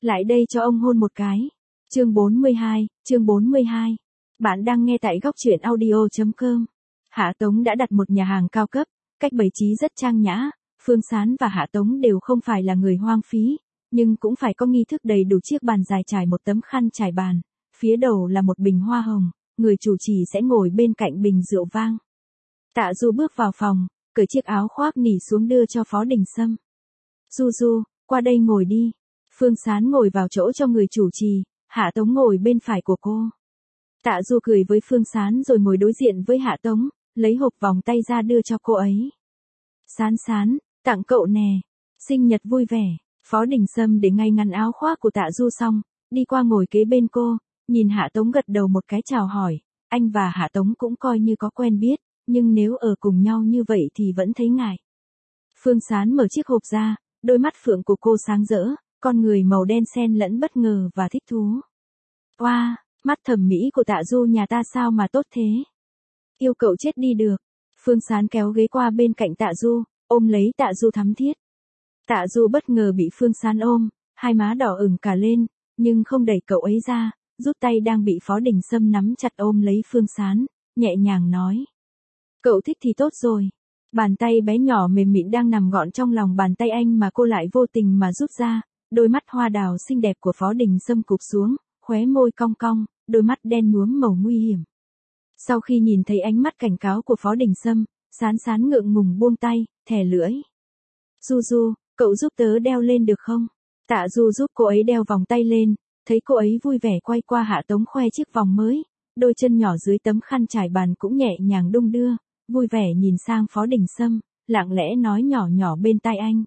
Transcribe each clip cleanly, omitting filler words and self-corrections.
Lại đây cho ông hôn một cái. Chương 42. Bạn đang nghe tại góc truyện audio.com. Hạ Tống đã đặt một nhà hàng cao cấp, cách bày trí rất trang nhã. Phương Sán và Hạ Tống đều không phải là người hoang phí, nhưng cũng phải có nghi thức đầy đủ. Chiếc bàn dài trải một tấm khăn trải bàn, phía đầu là một bình hoa hồng, người chủ trì sẽ ngồi bên cạnh bình rượu vang. Tạ Du bước vào phòng, cởi chiếc áo khoác nỉ xuống đưa cho Phó Đình Sâm. Du, qua đây ngồi đi. Phương Sán ngồi vào chỗ cho người chủ trì, Hạ Tống ngồi bên phải của cô. Tạ Du cười với Phương Sán rồi ngồi đối diện với Hạ Tống, lấy hộp vòng tay ra đưa cho cô ấy. Sán, tặng cậu nè, sinh nhật vui vẻ. Phó Đình Sâm để ngay ngăn áo khoác của Tạ Du xong, đi qua ngồi kế bên cô, nhìn Hạ Tống gật đầu một cái chào hỏi. Anh và Hạ Tống cũng coi như có quen biết, nhưng nếu ở cùng nhau như vậy thì vẫn thấy ngại. Phương Sán mở chiếc hộp ra, đôi mắt phượng của cô sáng rỡ, con người màu đen xen lẫn bất ngờ và thích thú. Wow, mắt thẩm mỹ của Tạ Du nhà ta sao mà tốt thế? Yêu cậu chết đi được. Phương Sán kéo ghế qua bên cạnh Tạ Du, ôm lấy Tạ Du thắm thiết. Tạ Du bất ngờ bị Phương Sán ôm, hai má đỏ ửng cả lên, nhưng không đẩy cậu ấy ra, rút tay đang bị Phó Đình Sâm nắm chặt ôm lấy Phương Sán, nhẹ nhàng nói. Cậu thích thì tốt rồi. Bàn tay bé nhỏ mềm mịn đang nằm gọn trong lòng bàn tay anh mà cô lại vô tình mà rút ra, đôi mắt hoa đào xinh đẹp của Phó Đình Sâm cụp xuống, khóe môi cong cong, đôi mắt đen nhuốm màu nguy hiểm. Sau khi nhìn thấy ánh mắt cảnh cáo của Phó Đình Sâm, Sán ngượng ngùng buông tay, thè lưỡi. Du, cậu giúp tớ đeo lên được không? Tạ Du giúp cô ấy đeo vòng tay lên, thấy cô ấy vui vẻ quay qua Hạ Tống khoe chiếc vòng mới, đôi chân nhỏ dưới tấm khăn trải bàn cũng nhẹ nhàng đung đưa, vui vẻ nhìn sang Phó Đình Sâm, lặng lẽ nói nhỏ nhỏ bên tai anh.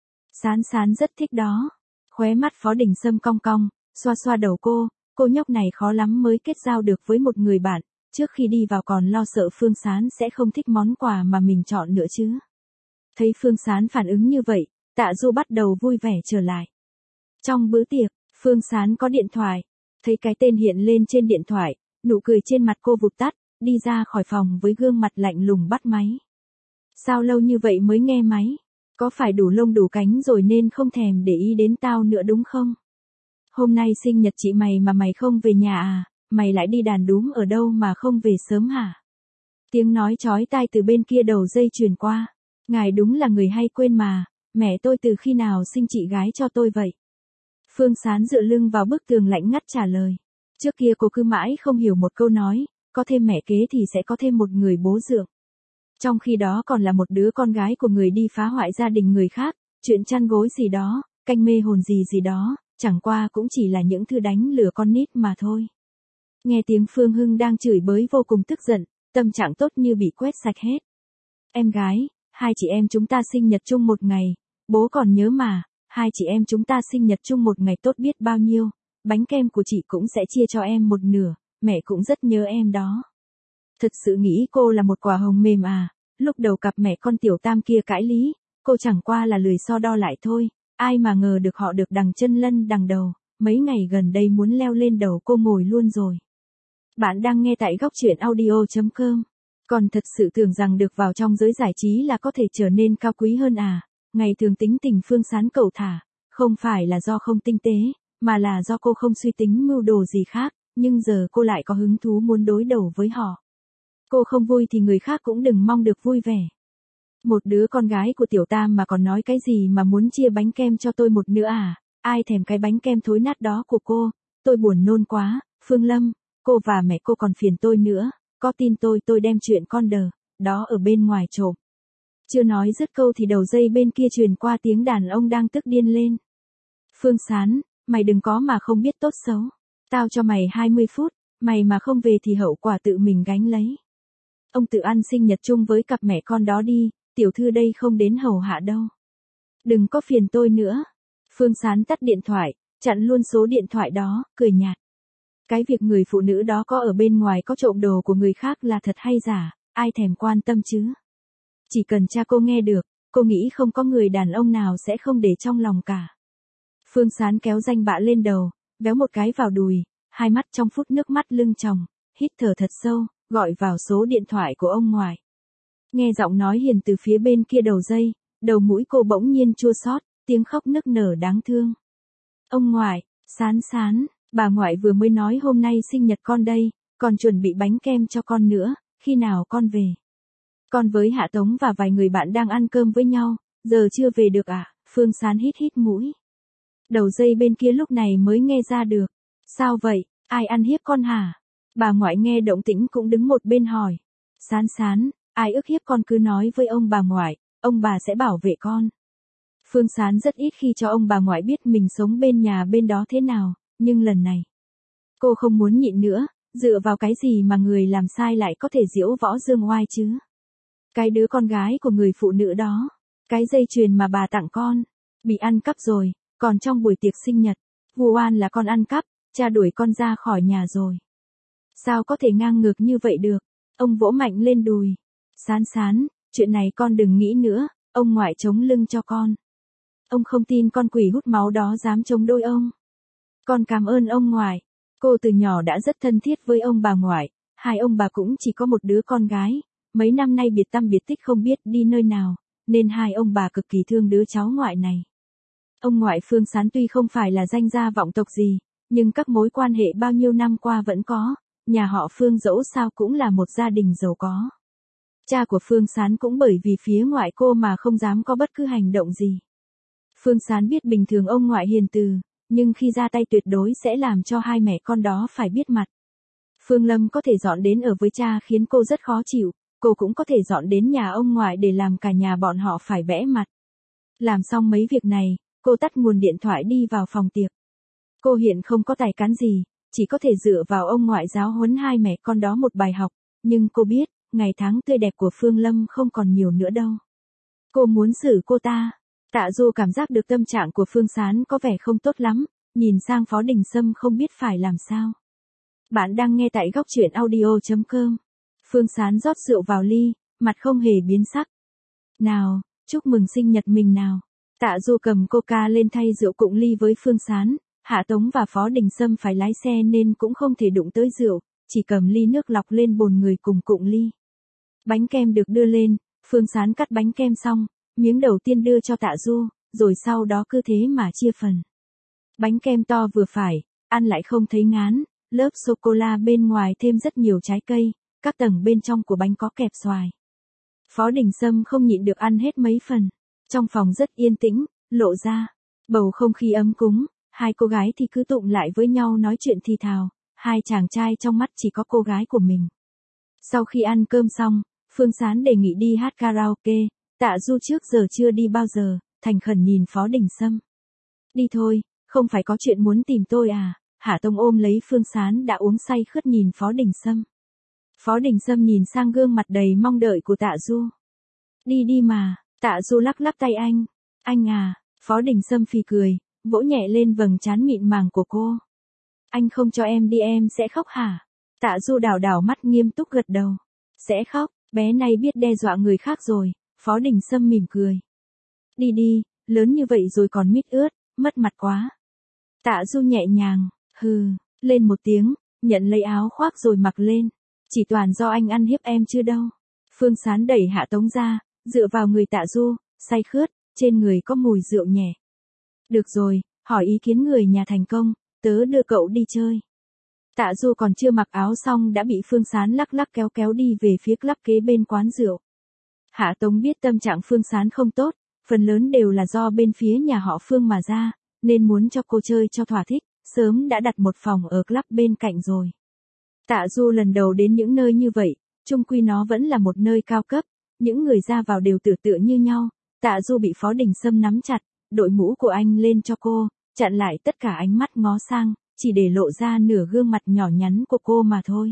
Sán rất thích đó. Khóe mắt Phó Đình Sâm cong cong, xoa đầu cô nhóc này khó lắm mới kết giao được với một người bạn, trước khi đi vào còn lo sợ Phương Sán sẽ không thích món quà mà mình chọn nữa chứ. Thấy Phương Sán phản ứng như vậy, Tạ Du bắt đầu vui vẻ trở lại. Trong bữa tiệc, Phương Sán có điện thoại, thấy cái tên hiện lên trên điện thoại, nụ cười trên mặt cô vụt tắt, đi ra khỏi phòng với gương mặt lạnh lùng bắt máy. Sao lâu như vậy mới nghe máy? Có phải đủ lông đủ cánh rồi nên không thèm để ý đến tao nữa đúng không? Hôm nay sinh nhật chị mày mà mày không về nhà à? Mày lại đi đàn đúm ở đâu mà không về sớm hả? Tiếng nói chói tai từ bên kia đầu dây truyền qua. Ngài đúng là người hay quên mà, mẹ tôi từ khi nào sinh chị gái cho tôi vậy? Phương Sán dựa lưng vào bức tường lạnh ngắt trả lời. Trước kia cô cứ mãi không hiểu một câu nói, có thêm mẹ kế thì sẽ có thêm một người bố dượng. Trong khi đó còn là một đứa con gái của người đi phá hoại gia đình người khác, chuyện chăn gối gì đó, canh mê hồn gì đó, chẳng qua cũng chỉ là những thứ đánh lừa con nít mà thôi. Nghe tiếng Phương Hưng đang chửi bới vô cùng tức giận, tâm trạng tốt như bị quét sạch hết. Em gái, hai chị em chúng ta sinh nhật chung một ngày, bố còn nhớ mà, hai chị em chúng ta sinh nhật chung một ngày tốt biết bao nhiêu, bánh kem của chị cũng sẽ chia cho em một nửa, mẹ cũng rất nhớ em đó. Thật sự nghĩ cô là một quả hồng mềm à, lúc đầu cặp mẹ con Tiểu Tam kia cãi lý, cô chẳng qua là lười so đo lại thôi, ai mà ngờ được họ được đằng chân lân đằng đầu, mấy ngày gần đây muốn leo lên đầu cô ngồi luôn rồi. Bạn đang nghe tại góc truyện audio.com. Còn thật sự tưởng rằng được vào trong giới giải trí là có thể trở nên cao quý hơn à, ngày thường tính tình Phương Sán cẩu thả, không phải là do không tinh tế, mà là do cô không suy tính mưu đồ gì khác, nhưng giờ cô lại có hứng thú muốn đối đầu với họ. Cô không vui thì người khác cũng đừng mong được vui vẻ. Một đứa con gái của Tiểu Tam mà còn nói cái gì mà muốn chia bánh kem cho tôi một nữa à, ai thèm cái bánh kem thối nát đó của cô, tôi buồn nôn quá, Phương Lâm, cô và mẹ cô còn phiền tôi nữa, có tin tôi đem chuyện con đờ, đó ở bên ngoài trộm. Chưa nói dứt câu thì đầu dây bên kia truyền qua tiếng đàn ông đang tức điên lên. Phương Sán, mày đừng có mà không biết tốt xấu, tao cho mày 20 phút, mày mà không về thì hậu quả tự mình gánh lấy. Ông tự ăn sinh nhật chung với cặp mẹ con đó đi, tiểu thư đây không đến hầu hạ đâu. Đừng có phiền tôi nữa. Phương Sán tắt điện thoại, chặn luôn số điện thoại đó, cười nhạt. Cái việc người phụ nữ đó có ở bên ngoài có trộm đồ của người khác là thật hay giả, ai thèm quan tâm chứ. Chỉ cần cha cô nghe được, cô nghĩ không có người đàn ông nào sẽ không để trong lòng cả. Phương Sán kéo danh bạ lên đầu, véo một cái vào đùi, hai mắt trong phút nước mắt lưng tròng, hít thở thật sâu, gọi vào số điện thoại của ông ngoại. Nghe giọng nói hiền từ phía bên kia đầu dây, đầu mũi cô bỗng nhiên chua xót, tiếng khóc nức nở đáng thương. Ông ngoại, Sán sán, bà ngoại vừa mới nói hôm nay sinh nhật con đây, còn chuẩn bị bánh kem cho con nữa, khi nào con về? Con với Hạ Tống và vài người bạn đang ăn cơm với nhau, giờ chưa về được à? Phương Sán hít hít mũi. Đầu dây bên kia lúc này mới nghe ra được. Sao vậy, ai ăn hiếp con hả? Bà ngoại nghe động tĩnh cũng đứng một bên hỏi. Sán sán, ai ức hiếp con cứ nói với ông bà ngoại, ông bà sẽ bảo vệ con. Phương Sán rất ít khi cho ông bà ngoại biết mình sống bên nhà bên đó thế nào, nhưng lần này, cô không muốn nhịn nữa, dựa vào cái gì mà người làm sai lại có thể diễu võ dương oai chứ? Cái đứa con gái của người phụ nữ đó, cái dây chuyền mà bà tặng con, bị ăn cắp rồi, còn trong buổi tiệc sinh nhật, vu oan là con ăn cắp, cha đuổi con ra khỏi nhà rồi. Sao có thể ngang ngược như vậy được? Ông vỗ mạnh lên đùi. Sán sán, chuyện này con đừng nghĩ nữa, ông ngoại chống lưng cho con. Ông không tin con quỷ hút máu đó dám chống đối ông. Con cảm ơn ông ngoại. Cô từ nhỏ đã rất thân thiết với ông bà ngoại, hai ông bà cũng chỉ có một đứa con gái, mấy năm nay biệt tăm biệt tích không biết đi nơi nào, nên hai ông bà cực kỳ thương đứa cháu ngoại này. Ông ngoại Phương Sán tuy không phải là danh gia vọng tộc gì, nhưng các mối quan hệ bao nhiêu năm qua vẫn có, nhà họ Phương dẫu sao cũng là một gia đình giàu có. Cha của Phương Sán cũng bởi vì phía ngoại cô mà không dám có bất cứ hành động gì. Phương Sán biết bình thường ông ngoại hiền từ, nhưng khi ra tay tuyệt đối sẽ làm cho hai mẹ con đó phải biết mặt. Phương Lâm có thể dọn đến ở với cha khiến cô rất khó chịu, cô cũng có thể dọn đến nhà ông ngoại để làm cả nhà bọn họ phải bẽ mặt. Làm xong mấy việc này, cô tắt nguồn điện thoại đi vào phòng tiệc. Cô hiện không có tài cán gì, chỉ có thể dựa vào ông ngoại giáo huấn hai mẹ con đó một bài học, nhưng cô biết, ngày tháng tươi đẹp của Phương Lâm không còn nhiều nữa đâu. Cô muốn xử cô ta. Tạ Du cảm giác được tâm trạng của Phương Sán có vẻ không tốt lắm, nhìn sang Phó Đình Sâm không biết phải làm sao. Bạn đang nghe tại góc truyện audio.com. Phương Sán rót rượu vào ly, mặt không hề biến sắc. Nào, chúc mừng sinh nhật mình nào. Tạ Du cầm coca lên thay rượu cụng ly với Phương Sán, Hạ Tống và Phó Đình Sâm phải lái xe nên cũng không thể đụng tới rượu, chỉ cầm ly nước lọc lên bồn người cùng cụng ly. Bánh kem được đưa lên, Phương Sán cắt bánh kem xong, miếng đầu tiên đưa cho Tạ Du, rồi sau đó cứ thế mà chia phần. Bánh kem to vừa phải, ăn lại không thấy ngán, lớp sô-cô-la bên ngoài thêm rất nhiều trái cây, các tầng bên trong của bánh có kẹp xoài. Phó Đình Sâm không nhịn được ăn hết mấy phần. Trong phòng rất yên tĩnh, lộ ra bầu không khí ấm cúng, hai cô gái thì cứ tụng lại với nhau nói chuyện thì thào, hai chàng trai trong mắt chỉ có cô gái của mình. Sau khi ăn cơm xong, Phương Sán đề nghị đi hát karaoke, Tạ Du trước giờ chưa đi bao giờ, thành khẩn nhìn Phó Đình Sâm. Đi thôi, không phải có chuyện muốn tìm tôi à? Hạ Tông ôm lấy Phương Sán đã uống say khướt nhìn Phó Đình Sâm. Phó Đình Sâm nhìn sang gương mặt đầy mong đợi của Tạ Du. Đi đi mà, Tạ Du lắc lắc tay anh. Anh à, Phó Đình Sâm phì cười, vỗ nhẹ lên vầng trán mịn màng của cô. Anh không cho em đi em sẽ khóc hả? Tạ Du đảo đảo mắt nghiêm túc gật đầu. Sẽ khóc, bé này biết đe dọa người khác rồi, Phó Đình Sâm mỉm cười. Đi đi, lớn như vậy rồi còn mít ướt, mất mặt quá. Tạ Du nhẹ nhàng, lên một tiếng, nhận lấy áo khoác rồi mặc lên. Chỉ toàn do anh ăn hiếp em chứ đâu. Phương Sán đẩy Hạ Tống ra, dựa vào người Tạ Du, say khướt, trên người có mùi rượu nhẹ. Được rồi, hỏi ý kiến người nhà thành công, tớ đưa cậu đi chơi. Tạ Du còn chưa mặc áo xong đã bị Phương Sán lắc lắc kéo kéo đi về phía club kế bên quán rượu. Hạ Tống biết tâm trạng Phương Sán không tốt, phần lớn đều là do bên phía nhà họ Phương mà ra, nên muốn cho cô chơi cho thỏa thích, sớm đã đặt một phòng ở club bên cạnh rồi. Tạ Du lần đầu đến những nơi như vậy, chung quy nó vẫn là một nơi cao cấp, những người ra vào đều tựa tựa như nhau. Tạ Du bị Phó Đình Sâm nắm chặt, đội mũ của anh lên cho cô, chặn lại tất cả ánh mắt ngó sang, chỉ để lộ ra nửa gương mặt nhỏ nhắn của cô mà thôi.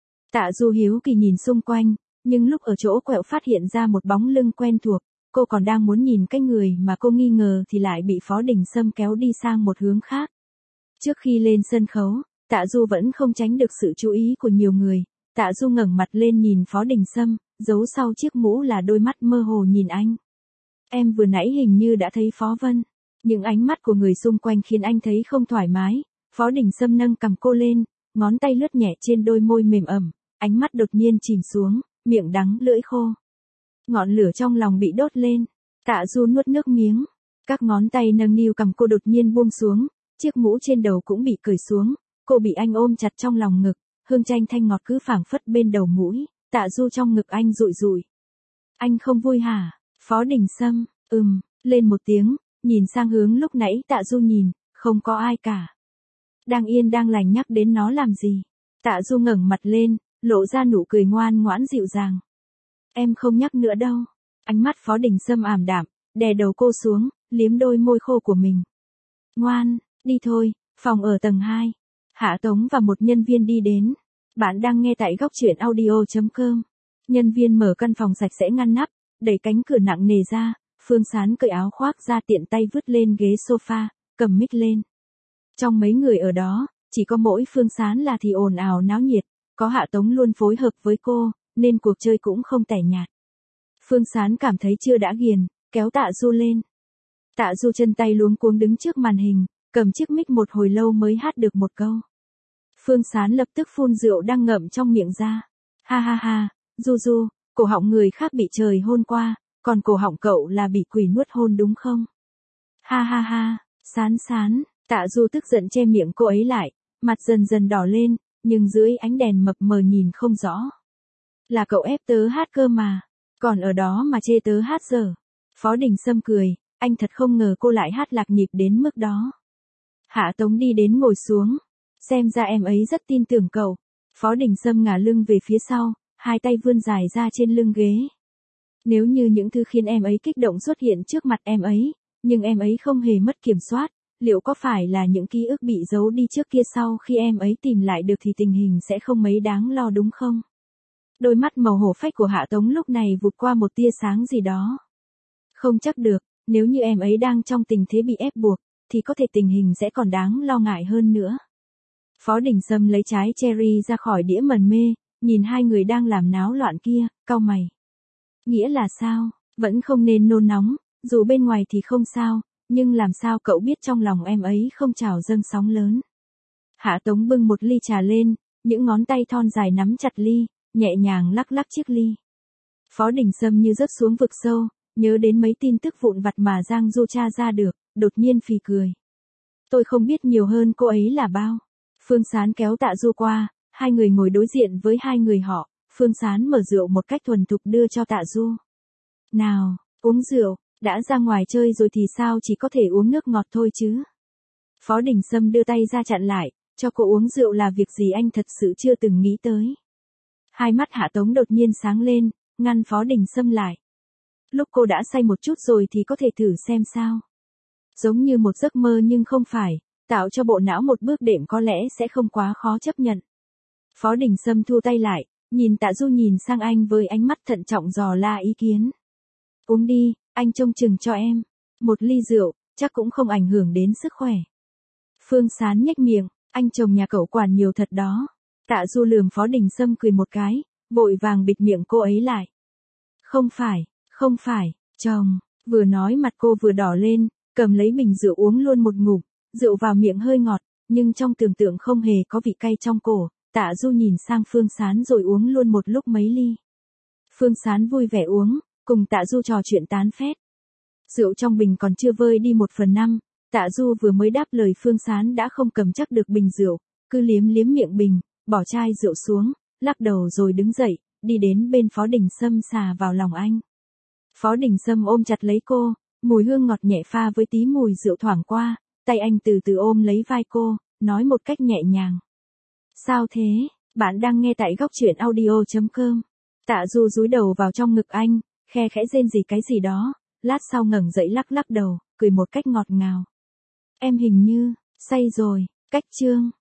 Tạ Du hiếu kỳ nhìn xung quanh, nhưng lúc ở chỗ quẹo phát hiện ra một bóng lưng quen thuộc, cô còn đang muốn nhìn cái người mà cô nghi ngờ thì lại bị Phó Đình Sâm kéo đi sang một hướng khác. Trước khi lên sân khấu, Tạ Du vẫn không tránh được sự chú ý của nhiều người. Tạ Du ngẩng mặt lên nhìn Phó Đình Sâm, giấu sau chiếc mũ là đôi mắt mơ hồ nhìn anh. Em vừa nãy hình như đã thấy Phó Vân. Những ánh mắt của người xung quanh khiến anh thấy không thoải mái. Phó Đình Sâm nâng cằm cô lên, ngón tay lướt nhẹ trên đôi môi mềm ẩm, ánh mắt đột nhiên chìm xuống, miệng đắng lưỡi khô. Ngọn lửa trong lòng bị đốt lên. Tạ Du nuốt nước miếng. Các ngón tay nâng niu cằm cô đột nhiên buông xuống, chiếc mũ trên đầu cũng bị cởi xuống, cô bị anh ôm chặt trong lòng ngực, hương chanh thanh ngọt cứ phảng phất bên đầu mũi, Tạ Du trong ngực anh rụi rụi. Anh không vui hả? Phó Đình Sâm, lên một tiếng, nhìn sang hướng lúc nãy Tạ Du nhìn, không có ai cả. Đang yên đang lành nhắc đến nó làm gì? Tạ Du ngẩng mặt lên, lộ ra nụ cười ngoan ngoãn dịu dàng. Em không nhắc nữa đâu. Ánh mắt Phó Đình Sâm ảm đạm, đè đầu cô xuống, liếm đôi môi khô của mình. Ngoan, đi thôi, phòng ở tầng 2. Hạ Tống và một nhân viên đi đến. Bạn đang nghe tại góc truyện audio.com. Nhân viên mở căn phòng sạch sẽ ngăn nắp, đẩy cánh cửa nặng nề ra, Phương Sán cởi áo khoác ra tiện tay vứt lên ghế sofa, cầm mic lên. Trong mấy người ở đó, chỉ có mỗi Phương Sán là thì ồn ào náo nhiệt, có Hạ Tống luôn phối hợp với cô, nên cuộc chơi cũng không tẻ nhạt. Phương Sán cảm thấy chưa đã ghiền, kéo Tạ Du lên. Tạ Du chân tay luống cuống đứng trước màn hình, cầm chiếc mic một hồi lâu mới hát được một câu. Phương Sán lập tức phun rượu đang ngậm trong miệng ra. Ha ha ha, Du, cổ họng người khác bị trời hôn qua, còn cổ họng cậu là bị quỷ nuốt hôn đúng không? Ha ha ha, Sán, Tạ Du tức giận che miệng cô ấy lại, mặt dần dần đỏ lên, nhưng dưới ánh đèn mập mờ nhìn không rõ. Là cậu ép tớ hát cơ mà, còn ở đó mà chê tớ hát dở. Phó Đình Sâm cười, anh thật không ngờ cô lại hát lạc nhịp đến mức đó. Hạ Tống đi đến ngồi xuống, xem ra em ấy rất tin tưởng cậu. Phó Đình Sâm ngả lưng về phía sau, hai tay vươn dài ra trên lưng ghế. Nếu như những thứ khiến em ấy kích động xuất hiện trước mặt em ấy, nhưng em ấy không hề mất kiểm soát, liệu có phải là những ký ức bị giấu đi trước kia sau khi em ấy tìm lại được thì tình hình sẽ không mấy đáng lo đúng không? Đôi mắt màu hổ phách của Hạ Tống lúc này vụt qua một tia sáng gì đó. Không chắc được, nếu như em ấy đang trong tình thế bị ép buộc, thì có thể tình hình sẽ còn đáng lo ngại hơn nữa. Phó Đình Sâm lấy trái cherry ra khỏi đĩa mần mê, nhìn hai người đang làm náo loạn kia, cau mày. Nghĩa là sao? Vẫn không nên nôn nóng, dù bên ngoài thì không sao, nhưng làm sao cậu biết trong lòng em ấy không trào dâng sóng lớn. Hạ Tống bưng một ly trà lên, những ngón tay thon dài nắm chặt ly, nhẹ nhàng lắc lắc chiếc ly. Phó Đình Sâm như rớt xuống vực sâu, nhớ đến mấy tin tức vụn vặt mà Giang Du tra ra được, đột nhiên phì cười. Tôi không biết nhiều hơn cô ấy là bao. Phương Sán kéo Tạ Du qua, hai người ngồi đối diện với hai người họ, Phương Sán mở rượu một cách thuần thục đưa cho Tạ Du. Nào, uống rượu, đã ra ngoài chơi rồi thì sao chỉ có thể uống nước ngọt thôi chứ. Phó Đình Sâm đưa tay ra chặn lại, cho cô uống rượu là việc gì anh thật sự chưa từng nghĩ tới. Hai mắt Hạ Tống đột nhiên sáng lên, ngăn Phó Đình Sâm lại. Lúc cô đã say một chút rồi thì có thể thử xem sao. Giống như một giấc mơ nhưng không phải, tạo cho bộ não một bước đệm có lẽ sẽ không quá khó chấp nhận. Phó Đình Sâm thu tay lại, nhìn Tạ Du nhìn sang anh với ánh mắt thận trọng dò la ý kiến. Uống đi, anh trông chừng cho em. Một ly rượu, chắc cũng không ảnh hưởng đến sức khỏe. Phương Sán nhếch miệng, anh chồng nhà cậu quản nhiều thật đó. Tạ Du lườm Phó Đình Sâm cười một cái, vội vàng bịt miệng cô ấy lại. Không phải, chồng, vừa nói mặt cô vừa đỏ lên, cầm lấy bình rượu uống luôn một ngụm, rượu vào miệng hơi ngọt, nhưng trong tưởng tượng không hề có vị cay trong cổ. Tạ Du nhìn sang Phương Sán rồi uống luôn một lúc mấy ly. Phương Sán vui vẻ uống, cùng Tạ Du trò chuyện tán phét. Rượu trong bình còn chưa vơi đi 1/5, Tạ Du vừa mới đáp lời Phương Sán đã không cầm chắc được bình rượu, cứ liếm miệng bình, bỏ chai rượu xuống, lắc đầu rồi đứng dậy, đi đến bên Phó Đình Sâm xà vào lòng anh. Phó Đình Sâm ôm chặt lấy cô, mùi hương ngọt nhẹ pha với tí mùi rượu thoảng qua, tay anh từ từ ôm lấy vai cô, nói một cách nhẹ nhàng. Sao thế? Bạn đang nghe tại góc truyện audio.com. Tạ Du dúi đầu vào trong ngực anh, khe khẽ rên rỉ cái gì đó, lát sau ngẩng dậy lắc đầu, cười một cách ngọt ngào. Em hình như, say rồi, cách chương.